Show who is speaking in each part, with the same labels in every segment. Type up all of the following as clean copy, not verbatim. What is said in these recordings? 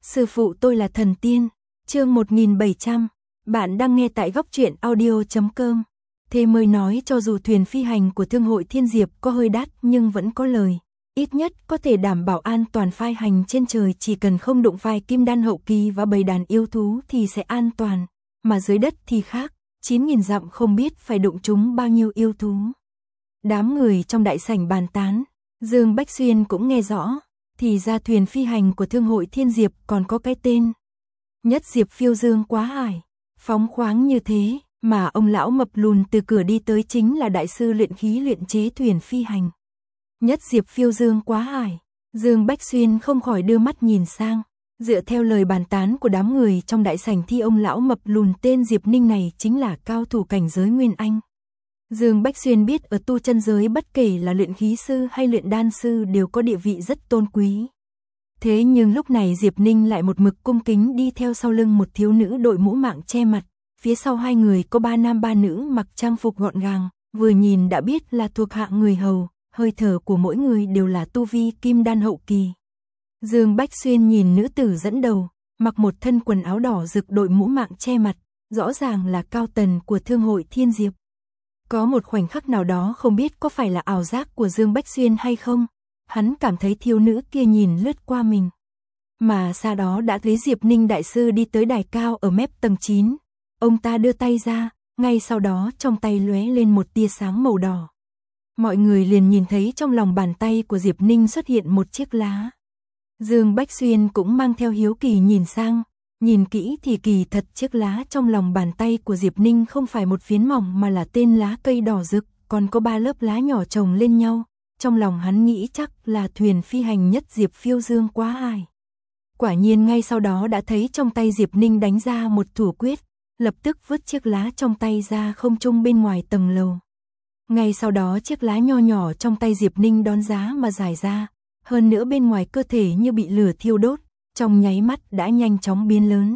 Speaker 1: Sư phụ tôi là thần tiên. Chương 1700. Bạn đang nghe tại góc truyện audio.com. Thế mới nói cho dù thuyền phi hành của Thương hội Thiên Diệp có hơi đắt nhưng vẫn có lời. Ít nhất có thể đảm bảo an toàn phi hành trên trời, chỉ cần không đụng phải kim đan hậu kỳ và bầy đàn yêu thú thì sẽ an toàn. Mà dưới đất thì khác, 9.000 dặm không biết phải đụng chúng bao nhiêu yêu thú. Đám người trong đại sảnh bàn tán, Dương Bách Xuyên cũng nghe rõ. Thì ra thuyền phi hành của Thương hội Thiên Diệp còn có cái tên Nhất Diệp Phiêu Dương Quá Hải. Phóng khoáng như thế mà ông lão mập lùn từ cửa đi tới chính là đại sư luyện khí luyện chế thuyền phi hành. Nhất Diệp Phiêu Dương Quá Hải. Dương Bách Xuyên không khỏi đưa mắt nhìn sang. Dựa theo lời bàn tán của đám người trong đại sảnh thì ông lão mập lùn tên Diệp Ninh này chính là cao thủ cảnh giới Nguyên Anh. Dương Bách Xuyên biết ở tu chân giới bất kể là luyện khí sư hay luyện đan sư đều có địa vị rất tôn quý. Thế nhưng lúc này Diệp Ninh lại một mực cung kính đi theo sau lưng một thiếu nữ đội mũ mạng che mặt. Phía sau hai người có ba nam ba nữ mặc trang phục gọn gàng, vừa nhìn đã biết là thuộc hạng người hầu, hơi thở của mỗi người đều là tu vi kim đan hậu kỳ. Dương Bách Xuyên nhìn nữ tử dẫn đầu, mặc một thân quần áo đỏ rực đội mũ mạng che mặt, rõ ràng là cao tần của Thương hội Thiên Diệp. Có một khoảnh khắc nào đó không biết có phải là ảo giác của Dương Bách Xuyên hay không, hắn cảm thấy thiếu nữ kia nhìn lướt qua mình. Mà sau đó đã thấy Diệp Ninh đại sư đi tới đài cao ở mép tầng 9. Ông ta đưa tay ra, ngay sau đó trong tay lóe lên một tia sáng màu đỏ. Mọi người liền nhìn thấy trong lòng bàn tay của Diệp Ninh xuất hiện một chiếc lá. Dương Bách Xuyên cũng mang theo hiếu kỳ nhìn sang. Nhìn kỹ thì kỳ thật chiếc lá trong lòng bàn tay của Diệp Ninh không phải một phiến mỏng mà là tên lá cây đỏ rực, còn có 3 lớp lá nhỏ chồng lên nhau. Trong lòng hắn nghĩ chắc là thuyền phi hành Nhất Diệp Phiêu Dương Quá Hải. Quả nhiên ngay sau đó đã thấy trong tay Diệp Ninh đánh ra một thủ quyết, lập tức vứt chiếc lá trong tay ra không trung bên ngoài tầng lầu. Ngay sau đó chiếc lá nho nhỏ trong tay Diệp Ninh đón giá mà giải ra, hơn nữa bên ngoài cơ thể như bị lửa thiêu đốt. Trong nháy mắt đã nhanh chóng biến lớn.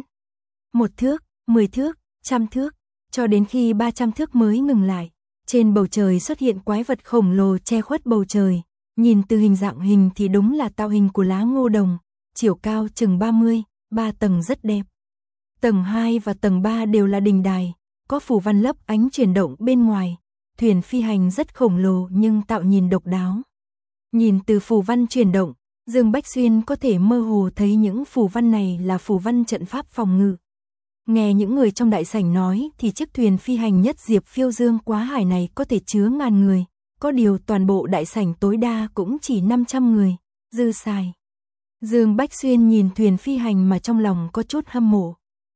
Speaker 1: 1 thước, 10 thước, 100 thước, cho đến khi 300 thước mới ngừng lại. Trên bầu trời xuất hiện quái vật khổng lồ che khuất bầu trời. Nhìn từ hình dạng hình thì đúng là tạo hình của lá ngô đồng, chiều cao chừng 30, 3 tầng rất đẹp. Tầng 2 và tầng 3 đều là đình đài, có phù văn lấp ánh chuyển động bên ngoài. Thuyền phi hành rất khổng lồ nhưng tạo nhìn độc đáo. Nhìn từ phù văn chuyển động, Dương Bách Xuyên có thể mơ hồ thấy những phù văn này là phù văn trận pháp phòng ngự. Nghe những người trong đại sảnh nói thì chiếc thuyền phi hành Nhất Diệp Phiêu Dương Quá Hải này có thể chứa ngàn người, có điều toàn bộ đại sảnh tối đa cũng chỉ 500 người, dư xài. Dương Bách Xuyên nhìn thuyền phi hành mà trong lòng có chút hâm mộ.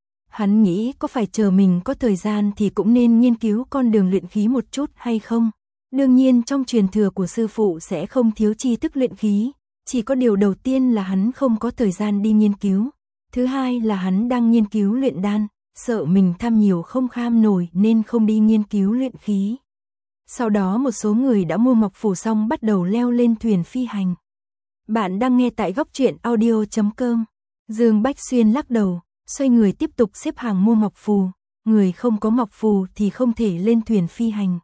Speaker 1: Hắn nghĩ có phải chờ mình có thời gian thì cũng nên nghiên cứu con đường luyện khí một chút hay không. Đương nhiên trong truyền thừa của sư phụ sẽ không thiếu tri thức luyện khí. Chỉ có điều đầu tiên là hắn không có thời gian đi nghiên cứu. Thứ hai là hắn đang nghiên cứu luyện đan, sợ mình tham nhiều không kham nổi nên không đi nghiên cứu luyện khí. Sau đó một số người đã mua ngọc phù xong bắt đầu leo lên thuyền phi hành. Bạn đang nghe tại góc truyện audio.com. Dương Bách Xuyên lắc đầu, xoay người tiếp tục xếp hàng mua ngọc phù. Người không có ngọc phù thì không thể lên thuyền phi hành.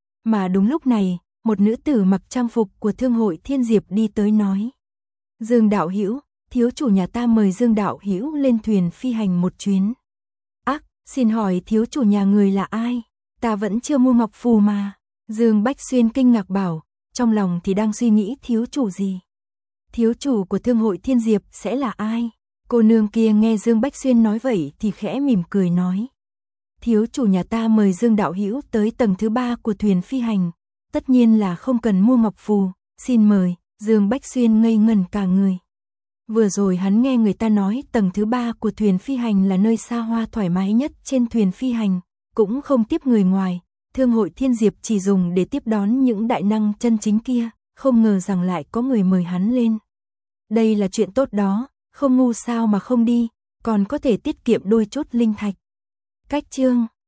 Speaker 1: Mà đúng lúc này, một nữ tử mặc trang phục của Thương hội Thiên Diệp đi tới nói: Dương đạo hữu, thiếu chủ nhà ta mời Dương đạo hữu lên thuyền phi hành một chuyến. Ác, xin hỏi thiếu chủ nhà người là ai? Ta vẫn chưa mua ngọc phù mà. Dương Bách Xuyên kinh ngạc bảo, trong lòng thì đang suy nghĩ thiếu chủ gì. Thiếu chủ của Thương hội Thiên Diệp sẽ là ai? Cô nương kia nghe Dương Bách Xuyên nói vậy thì khẽ mỉm cười nói: Thiếu chủ nhà ta mời Dương đạo hữu tới tầng thứ 3 của thuyền phi hành. Tất nhiên là không cần mua ngọc phù, xin mời. Dương Bách Xuyên ngây ngẩn cả người. Vừa rồi hắn nghe người ta nói tầng thứ 3 của thuyền phi hành là nơi xa hoa thoải mái nhất trên thuyền phi hành, cũng không tiếp người ngoài. Thương hội Thiên Diệp chỉ dùng để tiếp đón những đại năng chân chính kia, không ngờ rằng lại có người mời hắn lên. Đây là chuyện tốt đó, không ngu sao mà không đi, còn có thể tiết kiệm đôi chút linh thạch. Cách chương